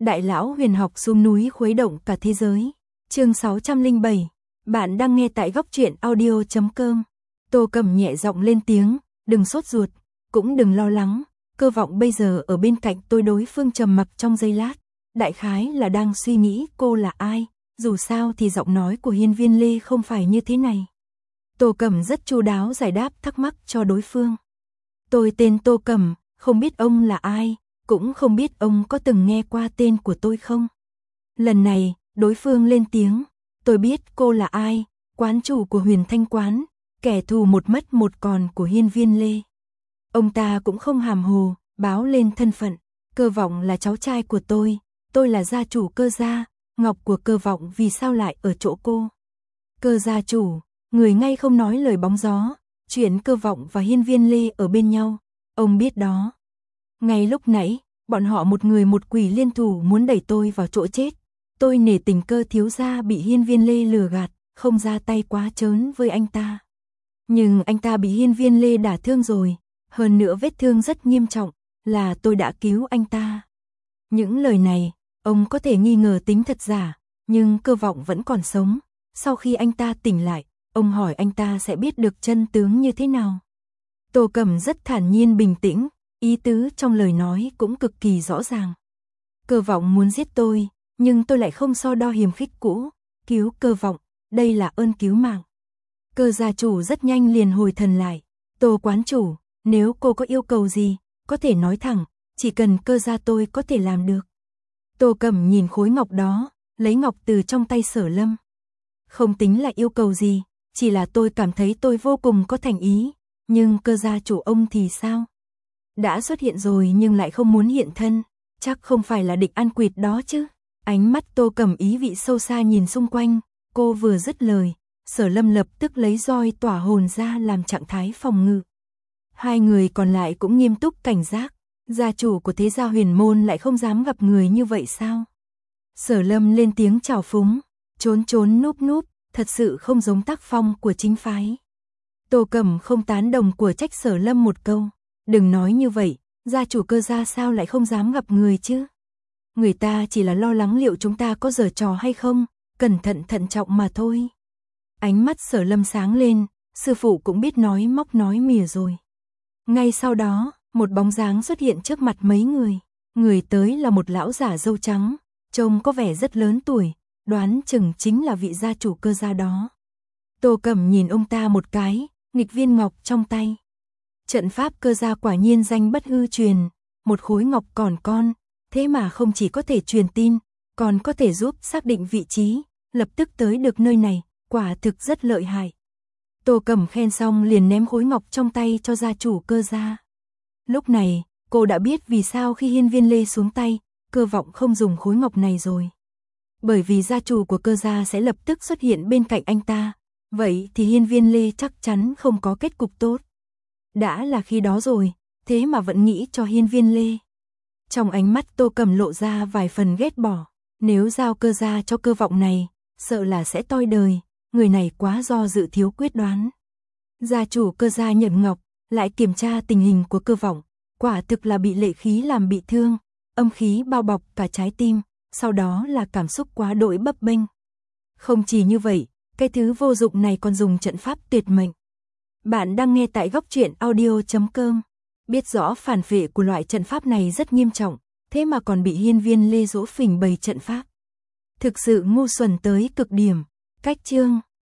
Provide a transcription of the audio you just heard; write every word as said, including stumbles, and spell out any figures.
Đại lão huyền học xuống núi khuấy động cả thế giới. Chương sáu trăm lẻ bảy. Bạn đang nghe tại góc truyện audio chấm com. Tô Cẩm nhẹ giọng lên tiếng, đừng sốt ruột, cũng đừng lo lắng. Cơ vọng bây giờ ở bên cạnh tôi. Đối phương trầm mặc trong giây lát. Đại khái là đang suy nghĩ cô là ai. Dù sao thì giọng nói của Hiên Viên Lê không phải như thế này. Tô Cẩm rất chu đáo giải đáp thắc mắc cho đối phương. Tôi tên Tô Cẩm, không biết ông là ai, cũng không biết ông có từng nghe qua tên của tôi không. Lần này, đối phương lên tiếng, tôi biết cô là ai, quán chủ của Huyền Thanh Quán, kẻ thù một mất một còn của Hiên Viên Lê. Ông ta cũng không hàm hồ, báo lên thân phận, Cơ Vọng là cháu trai của tôi, tôi là gia chủ Cơ gia, ngọc của Cơ Vọng vì sao lại ở chỗ cô. Cơ gia chủ, người ngay không nói lời bóng gió, chuyện Cơ Vọng và Hiên Viên Lê ở bên nhau, ông biết đó. Ngay lúc nãy, bọn họ một người một quỷ liên thủ muốn đẩy tôi vào chỗ chết. Tôi nể tình Cơ thiếu gia bị Hiên Viên Lê lừa gạt, không ra tay quá trớn với anh ta. Nhưng anh ta bị Hiên Viên Lê đả thương rồi, hơn nữa vết thương rất nghiêm trọng, là tôi đã cứu anh ta. Những lời này, ông có thể nghi ngờ tính thật giả, nhưng Cơ Vọng vẫn còn sống. Sau khi anh ta tỉnh lại, ông hỏi anh ta sẽ biết được chân tướng như thế nào. Tô Cẩm rất thản nhiên bình tĩnh, ý tứ trong lời nói cũng cực kỳ rõ ràng. Cơ Vọng muốn giết tôi, nhưng tôi lại không so đo hiềm khích cũ, cứu Cơ Vọng, đây là ơn cứu mạng. Cơ gia chủ rất nhanh liền hồi thần lại, Tô quán chủ, nếu cô có yêu cầu gì, có thể nói thẳng, chỉ cần Cơ gia tôi có thể làm được. Tô Cẩm nhìn khối ngọc đó, lấy ngọc từ trong tay Sở Lâm. Không tính là yêu cầu gì, chỉ là tôi cảm thấy tôi vô cùng có thành ý, nhưng Cơ gia chủ ông thì sao? Đã xuất hiện rồi nhưng lại không muốn hiện thân, chắc không phải là địch ăn quỵt đó chứ. Ánh mắt Tô Cẩm ý vị sâu xa nhìn xung quanh, cô vừa dứt lời, Sở Lâm lập tức lấy roi tỏa hồn ra làm trạng thái phòng ngự. Hai người còn lại cũng nghiêm túc cảnh giác, gia chủ của thế gia Huyền môn lại không dám gặp người như vậy sao? Sở Lâm lên tiếng chào phúng, trốn trốn núp núp, thật sự không giống tác phong của chính phái. Tô Cẩm không tán đồng của trách Sở Lâm một câu, đừng nói như vậy, gia chủ Cơ gia sao lại không dám gặp người chứ? Người ta chỉ là lo lắng liệu chúng ta có giở trò hay không, cẩn thận thận trọng mà thôi. Ánh mắt Sở Lâm sáng lên, sư phụ cũng biết nói móc nói mỉa rồi. Ngay sau đó, một bóng dáng xuất hiện trước mặt mấy người. Người tới là một lão giả râu trắng, trông có vẻ rất lớn tuổi, đoán chừng chính là vị gia chủ Cơ gia đó. Tô Cẩm nhìn ông ta một cái, nghịch viên ngọc trong tay. Trận pháp Cơ gia quả nhiên danh bất hư truyền, một khối ngọc còn con, thế mà không chỉ có thể truyền tin, còn có thể giúp xác định vị trí, lập tức tới được nơi này, quả thực rất lợi hại. Tô Cẩm khen xong liền ném khối ngọc trong tay cho gia chủ Cơ gia. Lúc này, cô đã biết vì sao khi Hiên Viên Lê xuống tay, Cơ Vọng không dùng khối ngọc này rồi. Bởi vì gia chủ của Cơ gia sẽ lập tức xuất hiện bên cạnh anh ta, vậy thì Hiên Viên Lê chắc chắn không có kết cục tốt. Đã là khi đó rồi, thế mà vẫn nghĩ cho Hiên Viên Lê. Trong ánh mắt Tô Cẩm lộ ra vài phần ghét bỏ, nếu giao Cơ gia cho Cơ Vọng này, sợ là sẽ toi đời, người này quá do dự thiếu quyết đoán. Gia chủ Cơ gia nhận ngọc, lại kiểm tra tình hình của Cơ Vọng, quả thực là bị lệ khí làm bị thương, âm khí bao bọc cả trái tim, sau đó là cảm xúc quá đỗi bấp bênh. Không chỉ như vậy, cái thứ vô dụng này còn dùng trận pháp tuyệt mệnh. Bạn đang nghe tại góc truyện audio chấm com. Biết rõ phản vệ của loại trận pháp này rất nghiêm trọng, thế mà còn bị Hiên Viên Lê dỗ phỉnh bày trận pháp. Thực sự ngu xuẩn tới cực điểm. Cách chương